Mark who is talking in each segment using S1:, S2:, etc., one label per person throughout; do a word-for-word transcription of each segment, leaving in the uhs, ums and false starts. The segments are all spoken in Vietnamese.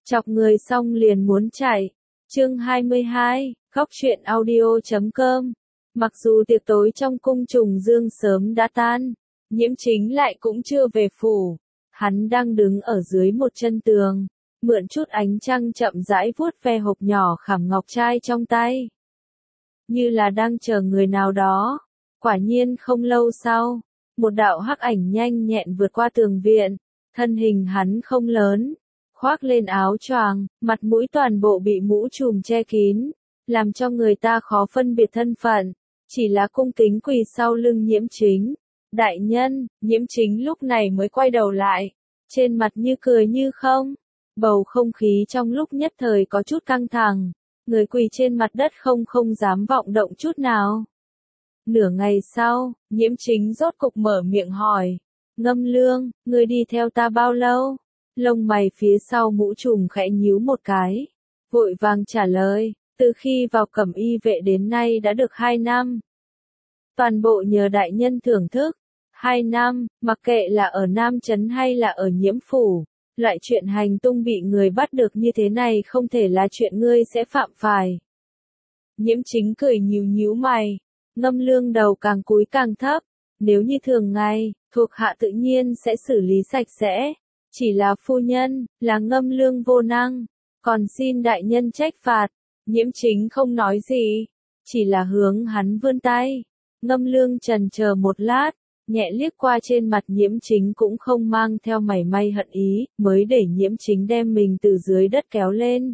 S1: Chọc người xong liền muốn chạy. Chương hai mươi hai, Góc truyện audio chấm com. Mặc dù tiệc tối trong cung trùng dương sớm đã tan, Nhiễm Chính lại cũng chưa về phủ. Hắn đang đứng ở dưới một chân tường, mượn chút ánh trăng chậm rãi vuốt ve hộp nhỏ khảm ngọc trai trong tay. Như là đang chờ người nào đó. Quả nhiên không lâu sau, một đạo hắc ảnh nhanh nhẹn vượt qua tường viện, thân hình hắn không lớn, khoác lên áo choàng, mặt mũi toàn bộ bị mũ trùm che kín, làm cho người ta khó phân biệt thân phận, chỉ là cung kính quỳ sau lưng Nhiễm Chính. Đại nhân, Nhiễm Chính lúc này mới quay đầu lại, trên mặt như cười như không. Bầu không khí trong lúc nhất thời có chút căng thẳng, người quỳ trên mặt đất không không dám vọng động chút nào. Nửa ngày sau, Nhiễm Chính rốt cục mở miệng hỏi, Ngâm Lương, ngươi đi theo ta bao lâu? Lông mày phía sau mũ trùm khẽ nhíu một cái, vội vàng trả lời, từ khi vào Cẩm Y vệ đến nay đã được hai năm. Toàn bộ nhờ đại nhân thưởng thức, hai năm, mặc kệ là ở Nam Trấn hay là ở Nhiễm Phủ, loại chuyện hành tung bị người bắt được như thế này không thể là chuyện ngươi sẽ phạm phải. Nhiễm Chính cười nhíu nhíu mày, Ngâm Lương đầu càng cúi càng thấp, nếu như thường ngày, thuộc hạ tự nhiên sẽ xử lý sạch sẽ. Chỉ là phu nhân, là Ngâm Lương vô năng, còn xin đại nhân trách phạt. Nhiễm Chính không nói gì, chỉ là hướng hắn vươn tay. Ngâm Lương chần chờ một lát, nhẹ liếc qua trên mặt Nhiễm Chính cũng không mang theo mảy may hận ý, mới để Nhiễm Chính đem mình từ dưới đất kéo lên.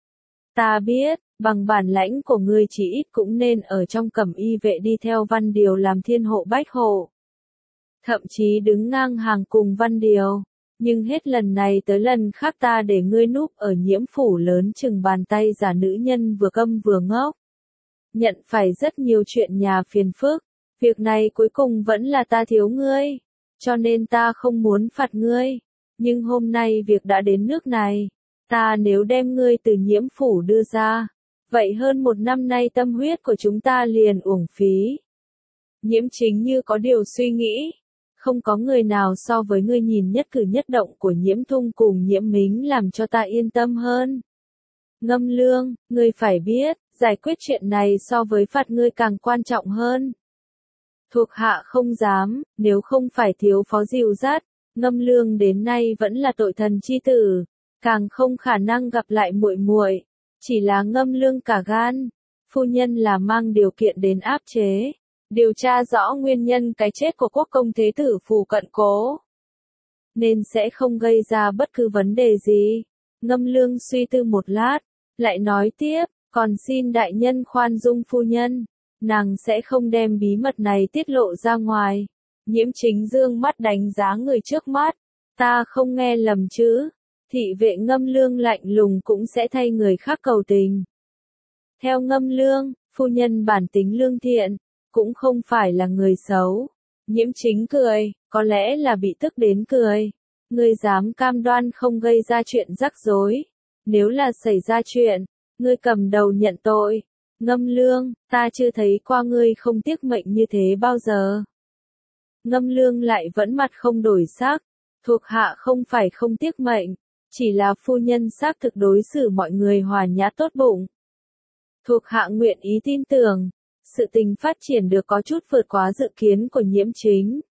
S1: Ta biết, bằng bản lãnh của ngươi chỉ ít cũng nên ở trong Cẩm Y vệ đi theo Văn Điều làm thiên hộ bách hộ. Thậm chí đứng ngang hàng cùng Văn Điều. Nhưng hết lần này tới lần khác ta để ngươi núp ở Nhiễm Phủ lớn chừng bàn tay giả nữ nhân vừa câm vừa ngốc. Nhận phải rất nhiều chuyện nhà phiền phức, việc này cuối cùng vẫn là ta thiếu ngươi, cho nên ta không muốn phạt ngươi. Nhưng hôm nay việc đã đến nước này, ta nếu đem ngươi từ Nhiễm Phủ đưa ra, vậy hơn một năm nay tâm huyết của chúng ta liền uổng phí. Nhiễm Chính như có điều suy nghĩ. Không có người nào so với ngươi nhìn nhất cử nhất động của Nhiễm Thung cùng Nhiễm Mính làm cho ta yên tâm hơn. Ngâm Lương, ngươi phải biết, giải quyết chuyện này so với phạt ngươi càng quan trọng hơn. Thuộc hạ không dám, nếu không phải thiếu phó dìu dắt, Ngâm Lương đến nay vẫn là tội thần chi tử, càng không khả năng gặp lại muội muội. Chỉ là Ngâm Lương cả gan, phu nhân là mang điều kiện đến áp chế. Điều tra rõ nguyên nhân cái chết của quốc công thế tử Phù Cận Cố, nên sẽ không gây ra bất cứ vấn đề gì. Ngâm Lương suy tư một lát, lại nói tiếp, còn xin đại nhân khoan dung phu nhân, nàng sẽ không đem bí mật này tiết lộ ra ngoài. Nhiễm Chính dương mắt đánh giá người trước mắt, ta không nghe lầm chứ? Thị vệ Ngâm Lương lạnh lùng cũng sẽ thay người khác cầu tình. Theo Ngâm Lương, phu nhân bản tính lương thiện, cũng không phải là người xấu. Nhiễm Chính cười, có lẽ là bị tức đến cười. Ngươi dám cam đoan không gây ra chuyện rắc rối. Nếu là xảy ra chuyện, ngươi cầm đầu nhận tội. Ngâm Lương, ta chưa thấy qua ngươi không tiếc mệnh như thế bao giờ. Ngâm Lương lại vẫn mặt không đổi sắc. Thuộc hạ không phải không tiếc mệnh, chỉ là phu nhân xác thực đối xử mọi người hòa nhã tốt bụng. Thuộc hạ nguyện ý tin tưởng. Sự tình phát triển được có chút vượt quá dự kiến của Nhiễm Chính.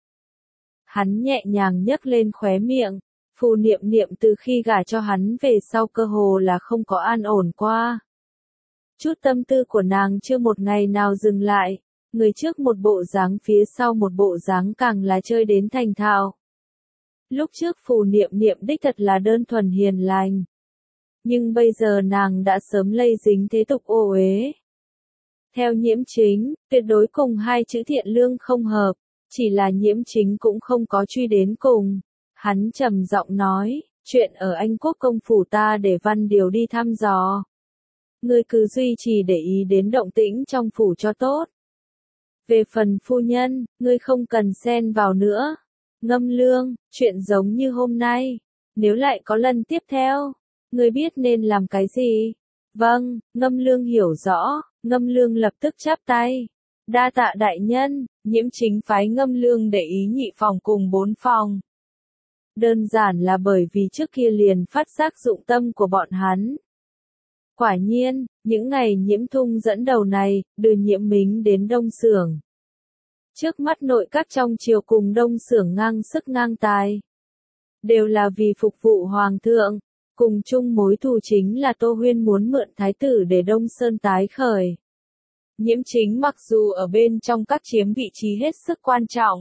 S1: Hắn nhẹ nhàng nhấc lên khóe miệng, Phù Niệm Niệm từ khi gả cho hắn về sau cơ hồ là không có an ổn qua. Chút tâm tư của nàng chưa một ngày nào dừng lại, người trước một bộ dáng phía sau một bộ dáng càng là chơi đến thành thạo. Lúc trước Phù Niệm Niệm đích thật là đơn thuần hiền lành. Nhưng bây giờ nàng đã sớm lây dính thế tục ô uế. Theo Nhiễm Chính, tuyệt đối cùng hai chữ thiện lương không hợp, chỉ là Nhiễm Chính cũng không có truy đến cùng. Hắn trầm giọng nói, chuyện ở Anh Quốc công phủ ta để Văn Điều đi thăm dò. Ngươi cứ duy trì để ý đến động tĩnh trong phủ cho tốt. Về phần phu nhân, ngươi không cần xen vào nữa. Ngâm Lương, chuyện giống như hôm nay, nếu lại có lần tiếp theo, ngươi biết nên làm cái gì? Vâng, Ngâm Lương hiểu rõ. Ngâm Lương lập tức chắp tay. Đa tạ đại nhân. Nhiễm Chính phái Ngâm Lương để ý nhị phòng cùng bốn phòng. Đơn giản là bởi vì trước kia liền phát giác dụng tâm của bọn hắn. Quả nhiên, những ngày Nhiễm Thung dẫn đầu này, đưa Nhiễm Mính đến Đông Xưởng. Trước mắt nội các trong triều cùng Đông Xưởng ngang sức ngang tài. Đều là vì phục vụ Hoàng thượng, cùng chung mối thù chính là Tô Huyên muốn mượn thái tử để Đông Sơn tái khởi. Nhiễm Chính mặc dù ở bên trong các chiếm vị trí hết sức quan trọng,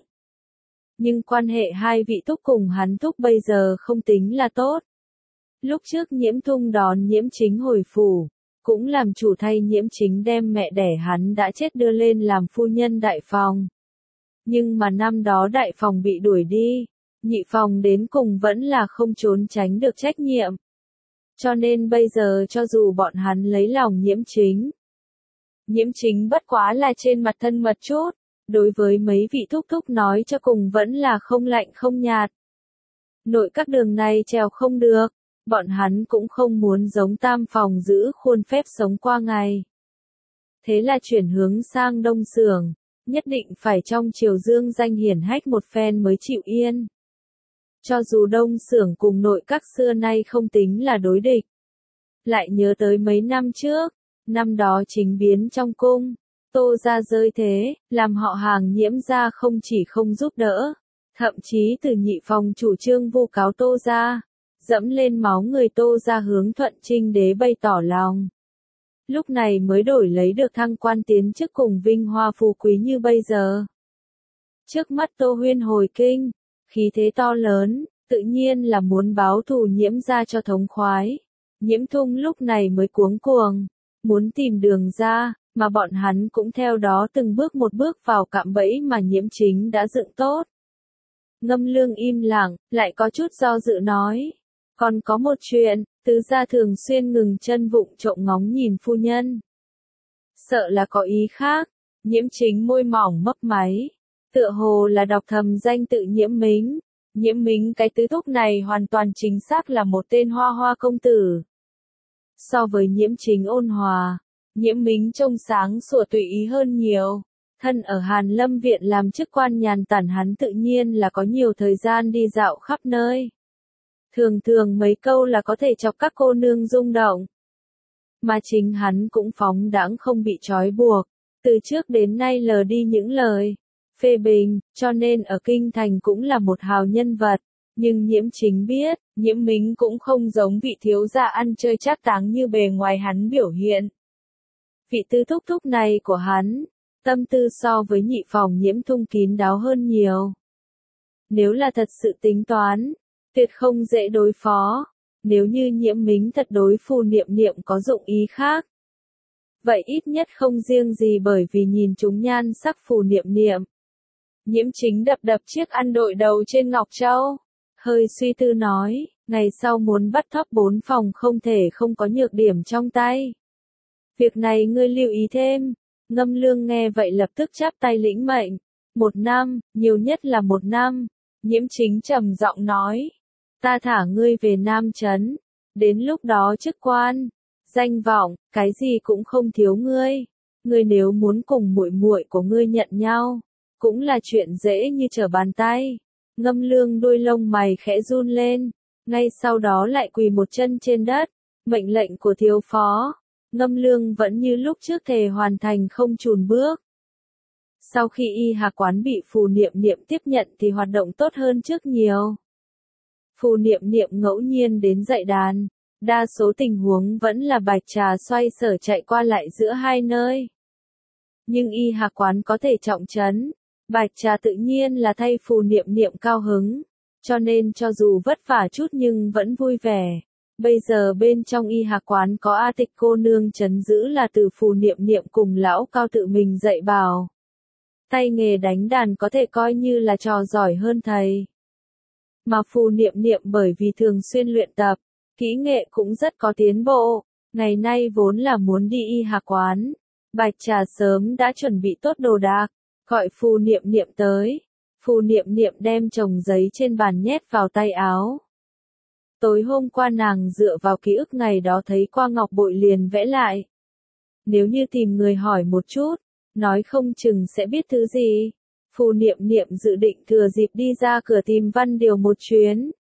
S1: nhưng quan hệ hai vị thúc cùng hắn thúc bây giờ không tính là tốt. Lúc trước Nhiễm Thung đón Nhiễm Chính hồi phủ, cũng làm chủ thay Nhiễm Chính đem mẹ đẻ hắn đã chết đưa lên làm phu nhân đại phòng. Nhưng mà năm đó đại phòng bị đuổi đi, nhị phòng đến cùng vẫn là không trốn tránh được trách nhiệm. Cho nên bây giờ cho dù bọn hắn lấy lòng Nhiễm Chính, Nhiễm Chính bất quá là trên mặt thân mật chút, đối với mấy vị thúc thúc nói cho cùng vẫn là không lạnh không nhạt. Nội các đường này trèo không được, bọn hắn cũng không muốn giống tam phòng giữ khuôn phép sống qua ngày. Thế là chuyển hướng sang Đông Xưởng, nhất định phải trong triều dương danh hiển hách một phen mới chịu yên. Cho dù Đông Xưởng cùng nội các xưa nay không tính là đối địch. Lại nhớ tới mấy năm trước, năm đó chính biến trong cung, Tô gia rơi thế, làm họ hàng Nhiễm gia không chỉ không giúp đỡ, thậm chí từ nhị phòng chủ trương vu cáo Tô gia, dẫm lên máu người Tô gia hướng Thuận Trinh đế bày tỏ lòng. Lúc này mới đổi lấy được thăng quan tiến chức cùng vinh hoa phú quý như bây giờ. Trước mắt Tô Huyên hồi kinh, khí thế to lớn, tự nhiên là muốn báo thù Nhiễm gia cho thống khoái. Nhiễm Thung lúc này mới cuống cuồng, muốn tìm đường ra, mà bọn hắn cũng theo đó từng bước một bước vào cạm bẫy mà Nhiễm Chính đã dựng tốt. Ngâm Lương im lặng, lại có chút do dự nói. Còn có một chuyện, tứ gia thường xuyên ngừng chân vụng trộm ngóng nhìn phu nhân. Sợ là có ý khác, Nhiễm Chính môi mỏng mấp máy. Tựa hồ là đọc thầm danh tự Nhiễm Mính. Nhiễm Mính cái tứ thúc này hoàn toàn chính xác là một tên hoa hoa công tử. So với Nhiễm Chính ôn hòa, Nhiễm Mính trông sáng sủa tùy ý hơn nhiều. Thân ở Hàn Lâm Viện làm chức quan nhàn tản hắn tự nhiên là có nhiều thời gian đi dạo khắp nơi. Thường thường mấy câu là có thể chọc các cô nương rung động. Mà chính hắn cũng phóng đãng không bị trói buộc, từ trước đến nay lờ đi những lời phê bình, cho nên ở kinh thành cũng là một hào nhân vật. Nhưng Nhiễm Chính biết, Nhiễm Mính cũng không giống vị thiếu gia ăn chơi trác táng như bề ngoài hắn biểu hiện. Vị tư thúc thúc này của hắn, tâm tư so với nhị phòng Nhiễm Thung kín đáo hơn nhiều. Nếu là thật sự tính toán, tuyệt không dễ đối phó. Nếu như Nhiễm Mính thật đối Phù Niệm Niệm có dụng ý khác, vậy ít nhất không riêng gì bởi vì nhìn chúng nhan sắc Phù Niệm Niệm. Nhiễm Chính đập đập chiếc ăn đội đầu trên Ngọc Châu, hơi suy tư nói, ngày sau muốn bắt thóp bốn phòng không thể không có nhược điểm trong tay. Việc này ngươi lưu ý thêm. Ngâm Lương nghe vậy lập tức chắp tay lĩnh mệnh. Một năm, nhiều nhất là một năm. Nhiễm Chính trầm giọng nói, ta thả ngươi về Nam Trấn, đến lúc đó chức quan, danh vọng, cái gì cũng không thiếu ngươi. Ngươi nếu muốn cùng muội muội của ngươi nhận nhau, cũng là chuyện dễ như trở bàn tay. Ngâm Lương đuôi lông mày khẽ run lên, ngay sau đó lại quỳ một chân trên đất. Mệnh lệnh của thiếu phó. Ngâm Lương vẫn như lúc trước thề hoàn thành không chùn bước. Sau khi y hạc quán bị Phù Niệm Niệm tiếp nhận thì hoạt động tốt hơn trước nhiều. Phù Niệm Niệm ngẫu nhiên đến dạy đàn, đa số tình huống vẫn là Bạch Trà xoay sở chạy qua lại giữa hai nơi. Nhưng y hạc quán có thể trọng trấn, Bạch Trà tự nhiên là thay Phù Niệm Niệm cao hứng, cho nên cho dù vất vả chút nhưng vẫn vui vẻ. Bây giờ bên trong y hạc quán có A Tịch cô nương trấn giữ là từ Phù Niệm Niệm cùng lão cao tự mình dạy bảo. Tay nghề đánh đàn có thể coi như là trò giỏi hơn thầy. Mà Phù Niệm Niệm bởi vì thường xuyên luyện tập, kỹ nghệ cũng rất có tiến bộ. Ngày nay vốn là muốn đi y hạc quán, Bạch Trà sớm đã chuẩn bị tốt đồ đạc, gọi Phù Niệm Niệm tới. Phù Niệm Niệm đem chồng giấy trên bàn nhét vào tay áo. Tối hôm qua nàng dựa vào ký ức ngày đó thấy qua ngọc bội liền vẽ lại. Nếu như tìm người hỏi một chút, nói không chừng sẽ biết thứ gì. Phù Niệm Niệm dự định thừa dịp đi ra cửa tìm Văn Điều một chuyến,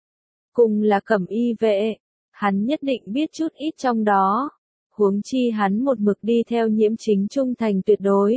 S1: cùng là cẩm y vệ, hắn nhất định biết chút ít trong đó, huống chi hắn một mực đi theo Nhiễm Chính trung thành tuyệt đối.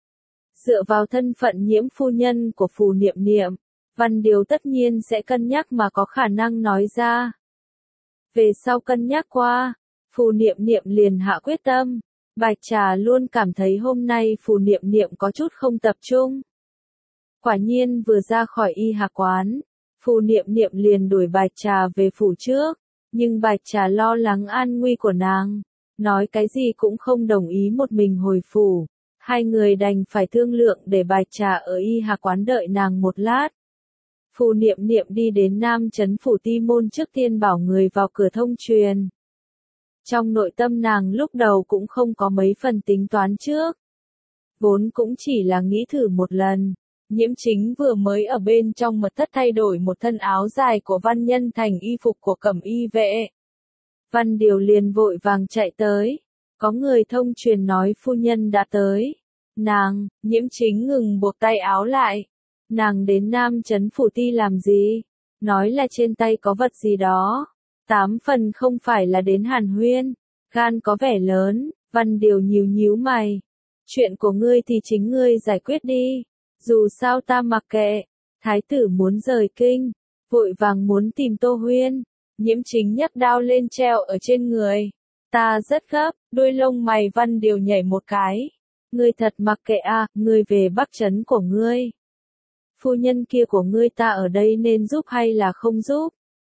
S1: Dựa vào thân phận Nhiễm phu nhân của Phù Niệm Niệm, Văn Điều tất nhiên sẽ cân nhắc mà có khả năng nói ra. Về sau cân nhắc qua, Phù Niệm Niệm liền hạ quyết tâm, Bạch Trà luôn cảm thấy hôm nay Phù Niệm Niệm có chút không tập trung. Quả nhiên vừa ra khỏi y hạc quán, Phù Niệm Niệm liền đuổi Bạch Trà về phủ trước, nhưng Bạch Trà lo lắng an nguy của nàng, nói cái gì cũng không đồng ý một mình hồi phủ, hai người đành phải thương lượng để Bạch Trà ở y hạc quán đợi nàng một lát. Phù Niệm Niệm đi đến Nam Trấn phủ Ti Môn trước tiên bảo người vào cửa thông truyền. Trong nội tâm nàng lúc đầu cũng không có mấy phần tính toán trước. Vốn cũng chỉ là nghĩ thử một lần. Nhiễm Chính vừa mới ở bên trong mật thất thay đổi một thân áo dài của Văn Nhân thành y phục của cẩm y vệ. Văn Điều liền vội vàng chạy tới. Có người thông truyền nói phu nhân đã tới. Nàng, Nhiễm Chính ngừng buộc tay áo lại. Nàng đến Nam Trấn phủ Ti làm gì? Nói là trên tay có vật gì đó. Tám phần không phải là đến hàn huyên. Gan có vẻ lớn, Văn Điều nhíu nhíu mày. Chuyện của ngươi thì chính ngươi giải quyết đi. Dù sao ta mặc kệ. Thái tử muốn rời kinh. Vội vàng muốn tìm Tô Huyên. Nhiễm Chính nhấc đao lên treo ở trên người. Ta rất gấp, đuôi lông mày Văn Điều nhảy một cái. Ngươi thật mặc kệ à, ngươi về Bắc Trấn của ngươi. Phu nhân kia của ngươi ta ở đây nên giúp hay là không giúp?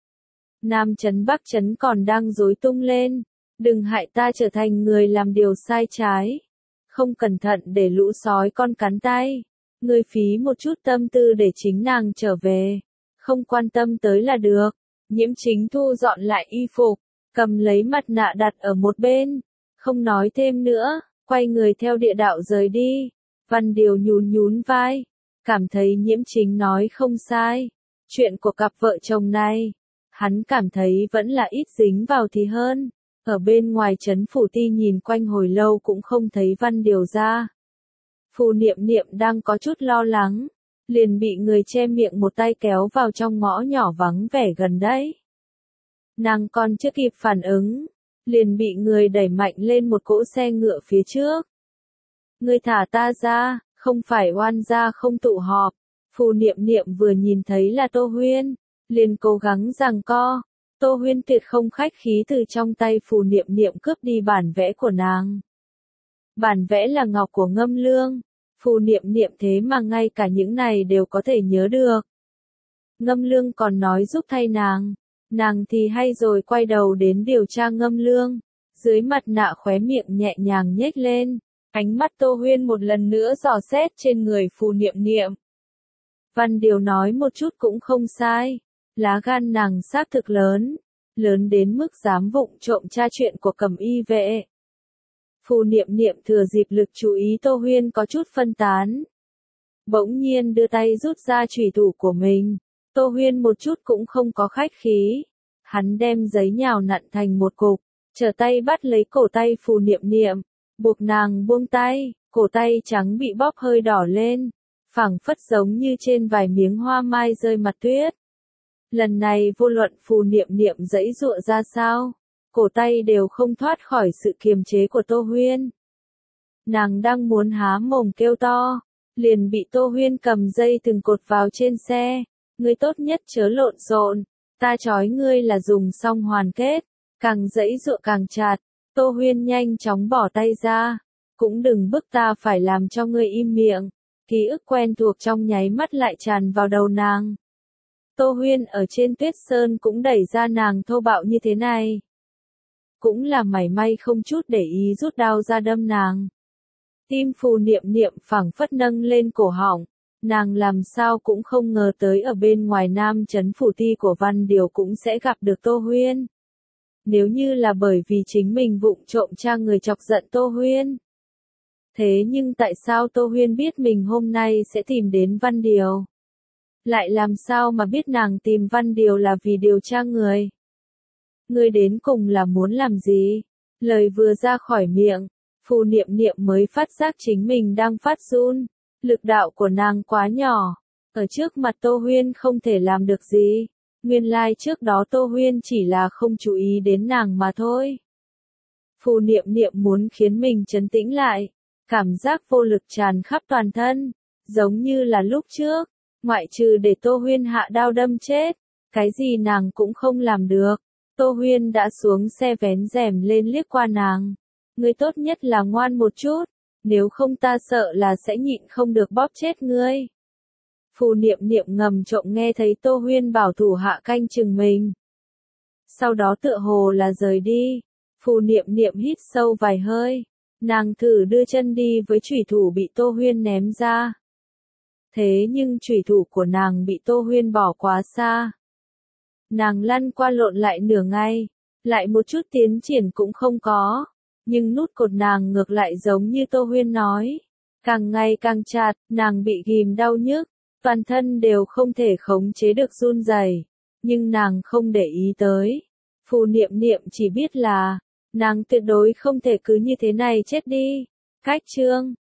S1: Nam Trấn Bắc Trấn còn đang rối tung lên. Đừng hại ta trở thành người làm điều sai trái. Không cẩn thận để lũ sói con cắn tay. Ngươi phí một chút tâm tư để chính nàng trở về. Không quan tâm tới là được. Nhiễm Chính thu dọn lại y phục. Cầm lấy mặt nạ đặt ở một bên. Không nói thêm nữa. Quay người theo địa đạo rời đi. Văn Điều nhún nhún vai. Cảm thấy Nhiễm Chính nói không sai. Chuyện của cặp vợ chồng này. Hắn cảm thấy vẫn là ít dính vào thì hơn. Ở bên ngoài trấn phủ Ti nhìn quanh hồi lâu cũng không thấy Văn Điều ra. Phù Niệm Niệm đang có chút lo lắng. Liền bị người che miệng một tay kéo vào trong ngõ nhỏ vắng vẻ gần đấy. Nàng còn chưa kịp phản ứng. Liền bị người đẩy mạnh lên một cỗ xe ngựa phía trước. Ngươi thả ta ra, không phải oan gia không tụ họp. Phù Niệm Niệm vừa nhìn thấy là Tô Huyên. Liền cố gắng giằng co. Tô Huyên tuyệt không khách khí từ trong tay Phù Niệm Niệm cướp đi bản vẽ của nàng. Bản vẽ là ngọc của Ngâm Lương. Phù Niệm Niệm thế mà ngay cả những này đều có thể nhớ được. Ngâm Lương còn nói giúp thay nàng. Nàng thì hay rồi quay đầu đến điều tra Ngâm Lương. Dưới mặt nạ khóe miệng nhẹ nhàng nhếch lên. Ánh mắt Tô Huyên một lần nữa dò xét trên người Phù Niệm Niệm. Văn Điều nói một chút cũng không sai. Lá gan nàng xác thực lớn. Lớn đến mức dám vụng trộm tra chuyện của cẩm y vệ. Phù Niệm Niệm thừa dịp lực chú ý Tô Huyên có chút phân tán. Bỗng nhiên đưa tay rút ra chủy thủ của mình. Tô Huyên một chút cũng không có khách khí. Hắn đem giấy nhào nặn thành một cục. Trở tay bắt lấy cổ tay Phù Niệm Niệm. Buộc nàng buông tay. Cổ tay trắng bị bóp hơi đỏ lên. Phảng phất giống như trên vài miếng hoa mai rơi mặt tuyết. Lần này vô luận Phù Niệm Niệm giãy giụa ra sao, cổ tay đều không thoát khỏi sự kiềm chế của Tô Huyên. Nàng đang muốn há mồm kêu to, liền bị Tô Huyên cầm dây từng cột vào trên xe. Ngươi tốt nhất chớ lộn xộn, ta trói ngươi là dùng song hoàn kết, càng giãy giụa càng chặt. Tô Huyên nhanh chóng bỏ tay ra, cũng đừng bức ta phải làm cho ngươi im miệng. Ký ức quen thuộc trong nháy mắt lại tràn vào đầu nàng. Tô Huyên ở trên Tuyết Sơn cũng đẩy ra nàng thô bạo như thế này. Cũng là mảy may không chút để ý rút đao ra đâm nàng. Tim Phù Niệm Niệm phảng phất nâng lên cổ họng. Nàng làm sao cũng không ngờ tới ở bên ngoài Nam Trấn phủ Ti của Văn Điều cũng sẽ gặp được Tô Huyên. Nếu như là bởi vì chính mình vụng trộm tra người chọc giận Tô Huyên. Thế nhưng tại sao Tô Huyên biết mình hôm nay sẽ tìm đến Văn Điều? Lại làm sao mà biết nàng tìm Văn Điều là vì điều tra người? Ngươi đến cùng là muốn làm gì? Lời vừa ra khỏi miệng, Phù Niệm Niệm mới phát giác chính mình đang phát run. Lực đạo của nàng quá nhỏ. Ở trước mặt Tô Huyên không thể làm được gì. Nguyên lai like trước đó Tô Huyên chỉ là không chú ý đến nàng mà thôi. Phù Niệm Niệm muốn khiến mình trấn tĩnh lại, cảm giác vô lực tràn khắp toàn thân, giống như là lúc trước, ngoại trừ để Tô Huyên hạ đao đâm chết, cái gì nàng cũng không làm được. Tô Huyên đã xuống xe vén rèm lên liếc qua nàng. Ngươi tốt nhất là ngoan một chút, nếu không ta sợ là sẽ nhịn không được bóp chết ngươi. Phù Niệm Niệm ngầm trộm nghe thấy Tô Huyên bảo thủ hạ canh chừng mình. Sau đó tựa hồ là rời đi. Phù Niệm Niệm hít sâu vài hơi. Nàng thử đưa chân đi với chủy thủ bị Tô Huyên ném ra. Thế nhưng chủy thủ của nàng bị Tô Huyên bỏ quá xa. Nàng lăn qua lộn lại nửa ngày, lại một chút tiến triển cũng không có. Nhưng nút cột nàng ngược lại giống như Tô Huyên nói. Càng ngày càng chặt, nàng bị ghim đau nhức, toàn thân đều không thể khống chế được run rẩy. Nhưng nàng không để ý tới. Phù Niệm Niệm chỉ biết là, nàng tuyệt đối không thể cứ như thế này chết đi. Cách chương